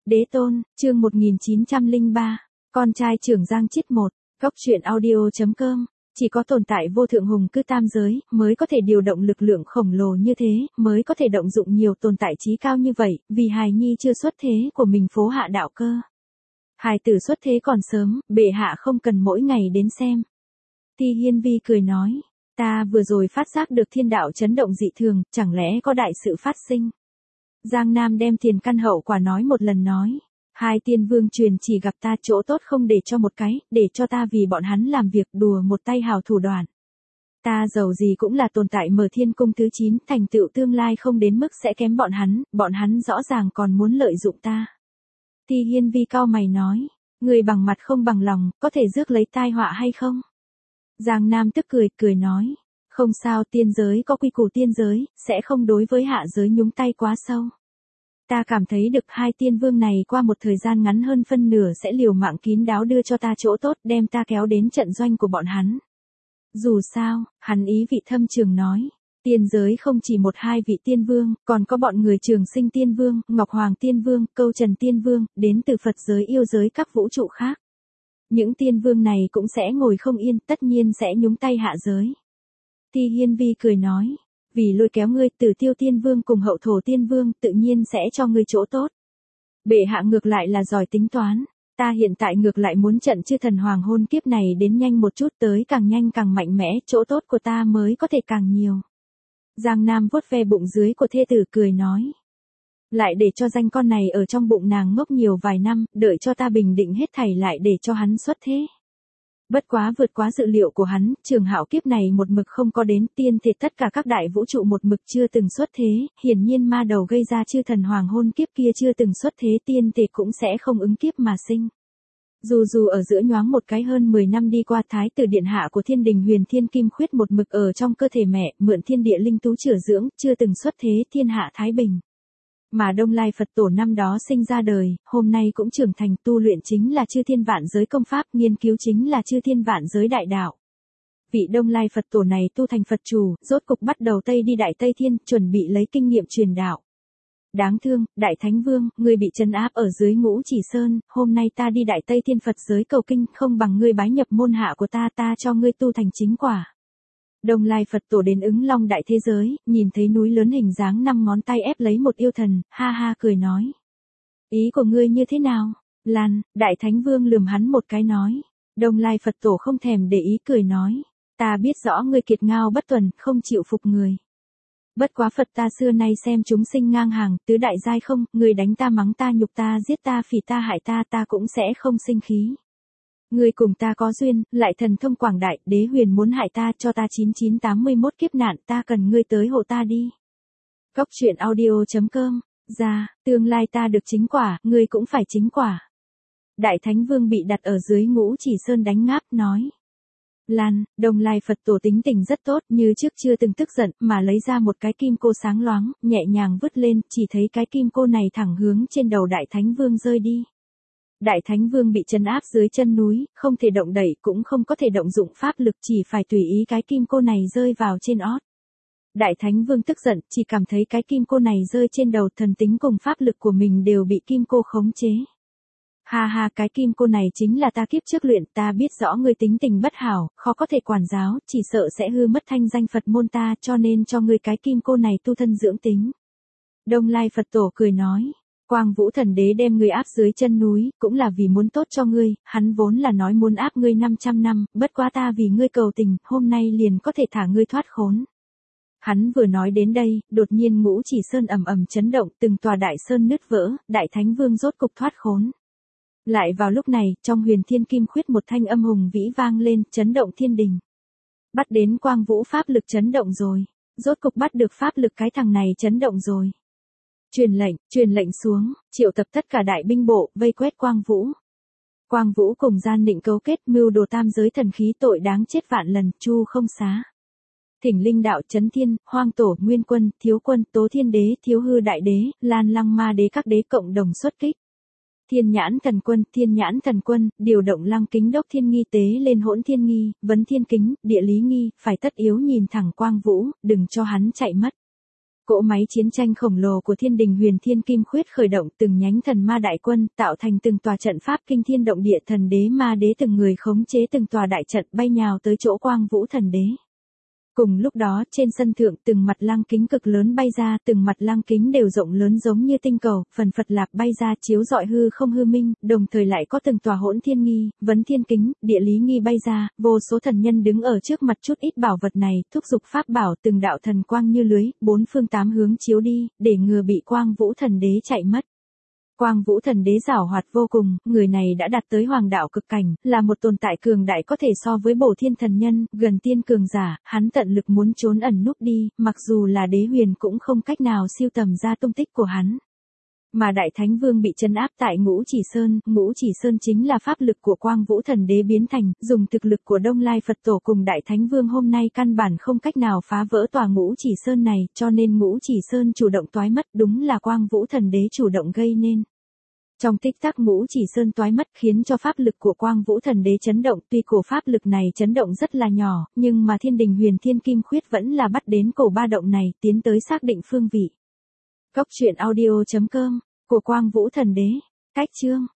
Đế tôn, chương 1903, con trai trưởng Giang Chít 1, Cốc truyện audio.com, chỉ có tồn tại vô thượng hùng cư tam giới, mới có thể điều động lực lượng khổng lồ như thế, mới có thể động dụng nhiều tồn tại trí cao như vậy, vì hài nhi chưa xuất thế của mình phố hạ đạo cơ. Hài tử xuất thế còn sớm, bệ hạ không cần mỗi ngày đến xem. Ti Hiên Vi cười nói, ta vừa rồi phát giác được thiên đạo chấn động dị thường, chẳng lẽ có đại sự phát sinh. Giang Nam đem tiền căn hậu quả nói một lần nói. Hai tiên vương truyền chỉ gặp ta chỗ tốt không để cho một cái, để cho ta vì bọn hắn làm việc đùa một tay hào thủ đoạn. Ta giàu gì cũng là tồn tại mở thiên cung thứ 9, thành tựu tương lai không đến mức sẽ kém bọn hắn rõ ràng còn muốn lợi dụng ta. Ti Hiên Vi cau mày nói, người bằng mặt không bằng lòng, có thể rước lấy tai họa hay không? Giang Nam tức cười nói, không sao, tiên giới có quy củ tiên giới, sẽ không đối với hạ giới nhúng tay quá sâu. Ta cảm thấy được hai tiên vương này qua một thời gian ngắn hơn phân nửa sẽ liều mạng kín đáo đưa cho ta chỗ tốt, đem ta kéo đến trận doanh của bọn hắn. Dù sao, hắn ý vị thâm trường nói, tiên giới không chỉ một hai vị tiên vương, còn có bọn người Trường Sinh tiên vương, Ngọc Hoàng tiên vương, Câu Trần tiên vương, đến từ Phật giới yêu giới các vũ trụ khác. Những tiên vương này cũng sẽ ngồi không yên, tất nhiên sẽ nhúng tay hạ giới. Ti Hiên Vi cười nói, vì lôi kéo ngươi, Tử Tiêu tiên vương cùng Hậu Thổ tiên vương tự nhiên sẽ cho ngươi chỗ tốt. Bệ hạ ngược lại là giỏi tính toán, ta hiện tại ngược lại muốn trận chư thần hoàng hôn kiếp này đến nhanh một chút, tới càng nhanh càng mạnh mẽ, chỗ tốt của ta mới có thể càng nhiều. Giang Nam vuốt ve bụng dưới của thê tử cười nói, lại để cho danh con này ở trong bụng nàng ngốc nhiều vài năm, đợi cho ta bình định hết thảy lại để cho hắn xuất thế. Bất quá vượt quá dự liệu của hắn, Trường Hạo kiếp này một mực không có đến, tiên thể tất cả các đại vũ trụ một mực chưa từng xuất thế, hiển nhiên ma đầu gây ra chư thần hoàng hôn kiếp kia chưa từng xuất thế, tiên thể cũng sẽ không ứng kiếp mà sinh. Dù ở giữa nhoáng một cái hơn 10 năm đi qua, thái tử điện hạ của Thiên Đình Huyền Thiên Kim Khuyết một mực ở trong cơ thể mẹ, mượn thiên địa linh tú chữa dưỡng, chưa từng xuất thế, thiên hạ thái bình. Mà Đông Lai Phật Tổ năm đó sinh ra đời, hôm nay cũng trưởng thành, tu luyện chính là chư thiên vạn giới công pháp, nghiên cứu chính là chư thiên vạn giới đại đạo. Vị Đông Lai Phật Tổ này tu thành Phật chủ, rốt cục bắt đầu Tây đi Đại Tây Thiên, chuẩn bị lấy kinh nghiệm truyền đạo. Đáng thương, Đại Thánh Vương, ngươi bị trấn áp ở dưới Ngũ Chỉ Sơn, hôm nay ta đi Đại Tây Thiên Phật giới cầu kinh, không bằng ngươi bái nhập môn hạ của ta, ta cho ngươi tu thành chính quả. Đông Lai Phật Tổ đến Ứng Long đại thế giới, nhìn thấy núi lớn hình dáng 5 ngón tay ép lấy một yêu thần, ha ha cười nói. Ý của ngươi như thế nào? Lan, Đại Thánh Vương lườm hắn một cái nói. Đông Lai Phật Tổ không thèm để ý cười nói. Ta biết rõ ngươi kiệt ngao bất tuần, không chịu phục người. Bất quá Phật ta xưa nay xem chúng sinh ngang hàng, tứ đại giai không, người đánh ta mắng ta nhục ta giết ta phỉ ta hại ta, ta cũng sẽ không sinh khí. Ngươi cùng ta có duyên, lại thần thông quảng đại, đế huyền muốn hại ta, cho ta 9981 kiếp nạn, ta cần ngươi tới hộ ta đi. Cốc truyện audio.com, ra, tương lai ta được chính quả, ngươi cũng phải chính quả. Đại Thánh Vương bị đặt ở dưới Ngũ Chỉ Sơn đánh ngáp, nói. Lan, Đông Lai Phật Tổ tính tình rất tốt, như trước chưa từng tức giận, mà lấy ra một cái kim cô sáng loáng, nhẹ nhàng vứt lên, chỉ thấy cái kim cô này thẳng hướng trên đầu Đại Thánh Vương rơi đi. Đại Thánh Vương bị trấn áp dưới chân núi, không thể động đậy, cũng không có thể động dụng pháp lực, chỉ phải tùy ý cái kim cô này rơi vào trên ót. Đại Thánh Vương tức giận, chỉ cảm thấy cái kim cô này rơi trên đầu, thần tính cùng pháp lực của mình đều bị kim cô khống chế. Ha ha, cái kim cô này chính là ta kiếp trước luyện, ta biết rõ ngươi tính tình bất hảo, khó có thể quản giáo, chỉ sợ sẽ hư mất thanh danh Phật môn ta, cho nên cho ngươi cái kim cô này tu thân dưỡng tính. Đông Lai Phật Tổ cười nói. Quang Vũ Thần Đế đem ngươi áp dưới chân núi, cũng là vì muốn tốt cho ngươi, hắn vốn là nói muốn áp ngươi 500 năm, bất quá ta vì ngươi cầu tình, hôm nay liền có thể thả ngươi thoát khốn. Hắn vừa nói đến đây, đột nhiên Ngũ Chỉ Sơn ầm ầm chấn động, từng tòa đại sơn nứt vỡ, Đại Thánh Vương rốt cục thoát khốn. Lại vào lúc này, trong Huyền Thiên Kim Khuyết một thanh âm hùng vĩ vang lên, chấn động thiên đình. Bắt đến Quang Vũ pháp lực chấn động rồi, rốt cục bắt được pháp lực cái thằng này chấn động rồi. Truyền lệnh xuống, triệu tập tất cả đại binh bộ, vây quét Quang Vũ. Quang Vũ cùng gian định cấu kết mưu đồ tam giới thần khí, tội đáng chết vạn lần, chu không xá. Thỉnh Linh Đạo, Chấn Thiên, Hoang Tổ, Nguyên Quân, Thiếu Quân, Tố Thiên Đế, Thiếu Hư Đại Đế, Lan Lăng Ma Đế các đế cộng đồng xuất kích. Thiên Nhãn Thần Quân, điều động Lăng Kính Đốc Thiên Nghi tế lên Hỗn Thiên Nghi, Vấn Thiên Kính, Địa Lý Nghi, phải tất yếu nhìn thẳng Quang Vũ, đừng cho hắn chạy mất. Cỗ máy chiến tranh khổng lồ của Thiên Đình Huyền Thiên Kim Khuyết khởi động từng nhánh thần ma đại quân, tạo thành từng tòa trận pháp kinh thiên động địa, thần đế ma đế từng người khống chế từng tòa đại trận bay nhào tới chỗ Quang Vũ Thần Đế. Cùng lúc đó, trên sân thượng từng mặt lăng kính cực lớn bay ra, từng mặt lăng kính đều rộng lớn giống như tinh cầu, phần phật lạp bay ra chiếu rọi hư không hư minh, đồng thời lại có từng tòa hỗn thiên nghi, vấn thiên kính, địa lý nghi bay ra, vô số thần nhân đứng ở trước mặt chút ít bảo vật này, thúc giục pháp bảo, từng đạo thần quang như lưới, bốn phương tám hướng chiếu đi, để ngừa bị Quang Vũ Thần Đế chạy mất. Quang Vũ Thần Đế giảo hoạt vô cùng, người này đã đạt tới hoàng đạo cực cảnh, là một tồn tại cường đại có thể so với Bổ Thiên Thần Nhân, gần tiên cường giả, hắn tận lực muốn trốn ẩn núp đi, mặc dù là đế huyền cũng không cách nào siêu tầm ra tung tích của hắn. Mà Đại Thánh Vương bị trấn áp tại Ngũ Chỉ Sơn chính là pháp lực của Quang Vũ Thần Đế biến thành, dùng thực lực của Đông Lai Phật Tổ cùng Đại Thánh Vương hôm nay căn bản không cách nào phá vỡ tòa Ngũ Chỉ Sơn này, cho nên Ngũ Chỉ Sơn chủ động toái mất, đúng là Quang Vũ Thần Đế chủ động gây nên. Trong tích tắc Ngũ Chỉ Sơn toái mất khiến cho pháp lực của Quang Vũ Thần Đế chấn động, tuy cổ pháp lực này chấn động rất là nhỏ, nhưng mà Thiên Đình Huyền Thiên Kim Khuyết vẫn là bắt đến cổ ba động này, tiến tới xác định phương vị. Cốc truyện audio.com, của Quang Vũ Thần Đế, cách chương.